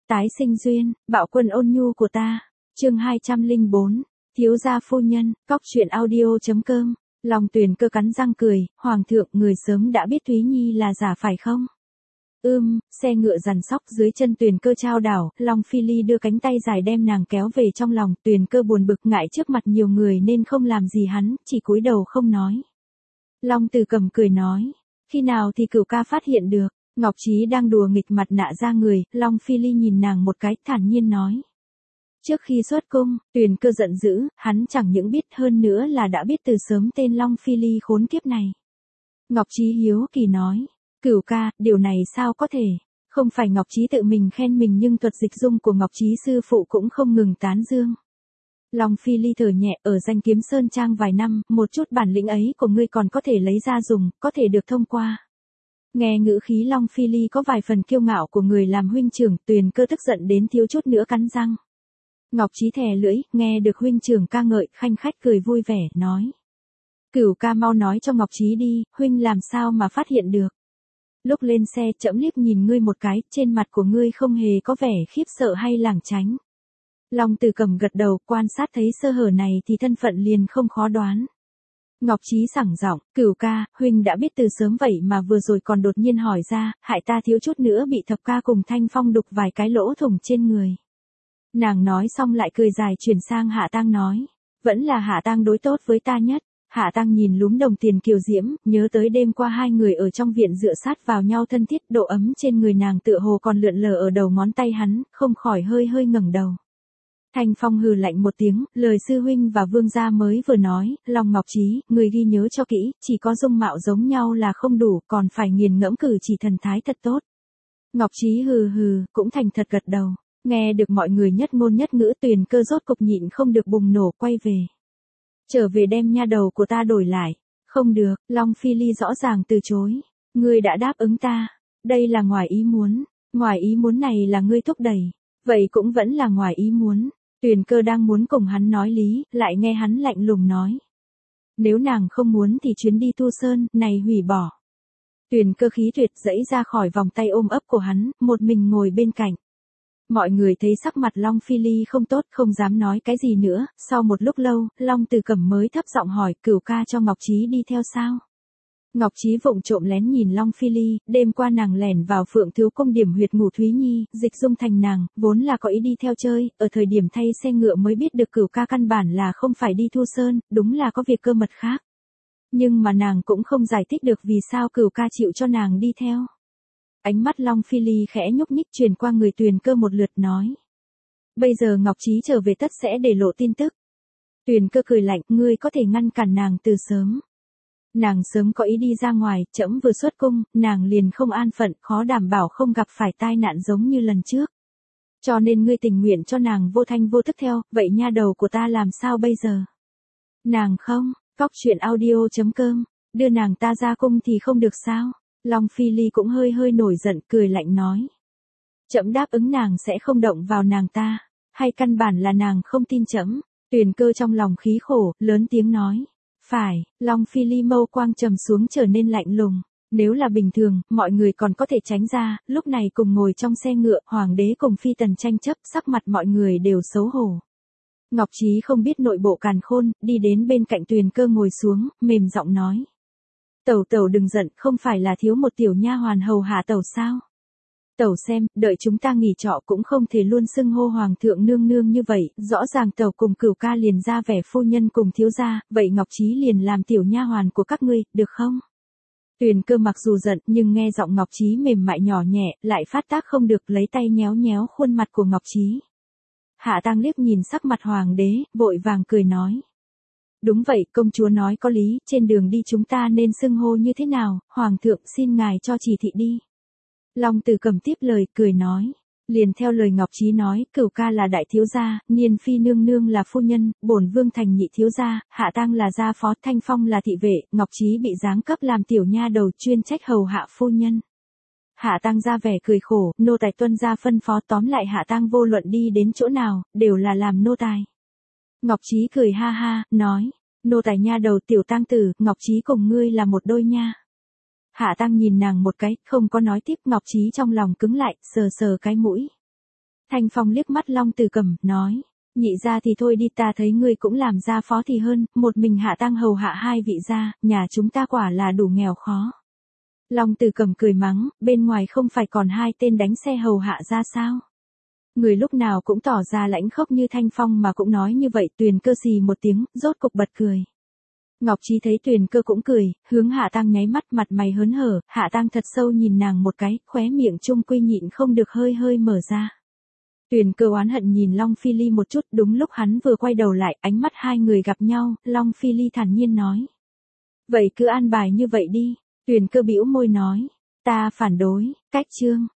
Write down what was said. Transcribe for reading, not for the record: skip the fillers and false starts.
Tái sinh duyên, bạo quân ôn nhu của ta. Chương 204. Thiếu gia phu nhân, cóc truyện audio.com. Long Tuyền Cơ cắn răng cười, hoàng thượng, người sớm đã biết Thúy Nhi là giả phải không? Xe ngựa dằn sóc dưới chân Tuyền Cơ trao đảo, Long Phi Ly đưa cánh tay dài đem nàng kéo về trong lòng, Tuyền Cơ buồn bực ngại trước mặt nhiều người nên không làm gì hắn, chỉ cúi đầu không nói. Long Từ Cầm cười nói, khi nào thì Cửu ca phát hiện được? Ngọc Trí đang đùa nghịch mặt nạ ra người, Long Phi Ly nhìn nàng một cái, thản nhiên nói. Trước khi xuất cung, Tuyền Cơ giận dữ, hắn chẳng những biết hơn nữa là đã biết từ sớm tên Long Phi Ly khốn kiếp này. Ngọc Trí hiếu kỳ nói, Cửu ca, điều này sao có thể? Không phải Ngọc Trí tự mình khen mình nhưng thuật dịch dung của Ngọc Trí sư phụ cũng không ngừng tán dương. Long Phi Ly thở nhẹ, ở Danh Kiếm Sơn Trang vài năm, một chút bản lĩnh ấy của ngươi còn có thể lấy ra dùng, có thể được thông qua. Nghe ngữ khí Long Phi Ly có vài phần kiêu ngạo của người làm huynh trưởng, Tuyền Cơ tức giận đến thiếu chút nữa cắn răng. Ngọc Trí thè lưỡi, nghe được huynh trưởng ca ngợi, khanh khách cười vui vẻ, nói. Cửu ca mau nói cho Ngọc Trí đi, huynh làm sao mà phát hiện được. Lúc lên xe trẫm liếc nhìn ngươi một cái, trên mặt của ngươi không hề có vẻ khiếp sợ hay lảng tránh. Long Từ Cầm gật đầu, quan sát thấy sơ hở này thì thân phận liền không khó đoán. Ngọc Trí sảng giọng, Cửu ca, huynh đã biết từ sớm vậy mà vừa rồi còn đột nhiên hỏi ra, hại ta thiếu chút nữa bị Thập ca cùng Thanh Phong đục vài cái lỗ thủng trên người. Nàng nói xong lại cười dài chuyển sang Hạ Tang nói, vẫn là Hạ Tang đối tốt với ta nhất. Hạ Tang nhìn lúm đồng tiền kiều diễm, nhớ tới đêm qua hai người ở trong viện dựa sát vào nhau thân thiết, độ ấm trên người nàng tựa hồ còn lượn lờ ở đầu ngón tay hắn, không khỏi hơi hơi ngẩng đầu. Thanh Phong hừ lạnh một tiếng, lời sư huynh và vương gia mới vừa nói, Long Ngọc Trí, người ghi nhớ cho kỹ, chỉ có dung mạo giống nhau là không đủ, còn phải nghiền ngẫm cử chỉ thần thái thật tốt. Ngọc Trí hừ hừ, cũng thành thật gật đầu, nghe được mọi người nhất ngôn nhất ngữ, Tuyền Cơ rốt cục nhịn không được bùng nổ quay về. Trở về đem nha đầu của ta đổi lại. Không được, Long Phi Ly rõ ràng từ chối. Ngươi đã đáp ứng ta. Đây là ngoài ý muốn. Ngoài ý muốn này là ngươi thúc đẩy. Vậy cũng vẫn là ngoài ý muốn. Tuyền Cơ đang muốn cùng hắn nói lý, lại nghe hắn lạnh lùng nói. Nếu nàng không muốn thì chuyến đi Thu Sơn này hủy bỏ. Tuyền Cơ khí tuyệt dẫy ra khỏi vòng tay ôm ấp của hắn, một mình ngồi bên cạnh. Mọi người thấy sắc mặt Long Phi Ly không tốt, không dám nói cái gì nữa, sau một lúc lâu, Long Từ Cầm mới thấp giọng hỏi, Cửu ca cho Ngọc Trí đi theo sao? Ngọc Trí vụng trộm lén nhìn Long Phi Ly, đêm qua nàng lẻn vào Phượng Thiếu Cung điểm huyệt ngủ Thúy Nhi, dịch dung thành nàng, vốn là có ý đi theo chơi, ở thời điểm thay xe ngựa mới biết được Cửu ca căn bản là không phải đi Thu Sơn, đúng là có việc cơ mật khác. Nhưng mà nàng cũng không giải thích được vì sao Cửu ca chịu cho nàng đi theo. Ánh mắt Long Phi Ly khẽ nhúc nhích truyền qua người Tuyền Cơ một lượt nói. Bây giờ Ngọc Trí trở về tất sẽ để lộ tin tức. Tuyền Cơ cười lạnh, ngươi có thể ngăn cản nàng từ sớm. Nàng sớm có ý đi ra ngoài, trẫm vừa xuất cung, nàng liền không an phận, khó đảm bảo không gặp phải tai nạn giống như lần trước. Cho nên ngươi tình nguyện cho nàng vô thanh vô tức theo, vậy nha đầu của ta làm sao bây giờ? Nàng không, cóc truyện audio.com, đưa nàng ta ra cung thì không được sao? Long Phi Ly cũng hơi hơi nổi giận, cười lạnh nói. Trẫm đáp ứng nàng sẽ không động vào nàng ta, hay căn bản là nàng không tin trẫm? Tuyền Cơ trong lòng khí khổ, lớn tiếng nói. Phải, Long Phi Ly mâu quang trầm xuống trở nên lạnh lùng. Nếu là bình thường, mọi người còn có thể tránh ra, lúc này cùng ngồi trong xe ngựa, hoàng đế cùng phi tần tranh chấp, sắc mặt mọi người đều xấu hổ. Ngọc Trí không biết nội bộ càn khôn, đi đến bên cạnh Tuyền Cơ ngồi xuống, mềm giọng nói. Tẩu tẩu đừng giận, không phải là thiếu một tiểu nha hoàn hầu hạ tẩu sao? Tẩu xem, đợi chúng ta nghỉ trọ cũng không thể luôn xưng hô hoàng thượng nương nương như vậy, rõ ràng tẩu cùng Cửu ca liền ra vẻ phu nhân cùng thiếu gia, vậy Ngọc Trí liền làm tiểu nha hoàn của các ngươi, được không? Tuyền Cơ mặc dù giận, nhưng nghe giọng Ngọc Trí mềm mại nhỏ nhẹ, lại phát tác không được, lấy tay nhéo nhéo khuôn mặt của Ngọc Trí. Hạ Tang liếc nhìn sắc mặt hoàng đế, vội vàng cười nói. Đúng vậy, công chúa nói có lý, trên đường đi chúng ta nên xưng hô như thế nào, hoàng thượng xin ngài cho chỉ thị đi. Long Từ Cầm tiếp lời, cười nói, liền theo lời Ngọc Trí nói, Cửu ca là đại thiếu gia, Niên phi nương nương là phu nhân, bổn vương thành nhị thiếu gia, Hạ Tang là gia phó, Thanh Phong là thị vệ, Ngọc Trí bị giáng cấp làm tiểu nha đầu chuyên trách hầu hạ phu nhân. Hạ Tang ra vẻ cười khổ, nô tài tuân gia phân phó, tóm lại Hạ Tang vô luận đi đến chỗ nào, đều là làm nô tài. Ngọc Trí cười ha ha, nói, nô tài nha đầu tiểu Tang tử, Ngọc Trí cùng ngươi là một đôi nha. Hạ Tang nhìn nàng một cái, không có nói tiếp, Ngọc Trí trong lòng cứng lại, sờ sờ cái mũi. Thanh Phong liếc mắt Long Tử Cẩm, nói, nhị gia thì thôi đi, ta thấy ngươi cũng làm gia phó thì hơn, một mình Hạ Tăng hầu hạ hai vị gia, nhà chúng ta quả là đủ nghèo khó. Long Tử Cẩm cười mắng, bên ngoài không phải còn hai tên đánh xe hầu hạ ra sao? Người lúc nào cũng tỏ ra lãnh khốc như Thanh Phong mà cũng nói như vậy. Tuyền Cơ xì một tiếng, rốt cục bật cười. Ngọc Trí thấy Tuyền Cơ cũng cười, hướng Hạ Tăng nháy mắt, mặt mày hớn hở. Hạ Tăng thật sâu nhìn nàng một cái, khóe miệng trung quy nhịn không được hơi hơi mở ra. Tuyền Cơ oán hận nhìn Long Phi Ly một chút, đúng lúc hắn vừa quay đầu lại, ánh mắt hai người gặp nhau, Long Phi Ly thản nhiên nói. Vậy cứ an bài như vậy đi. Tuyền Cơ bĩu môi nói, ta phản đối, cách chương.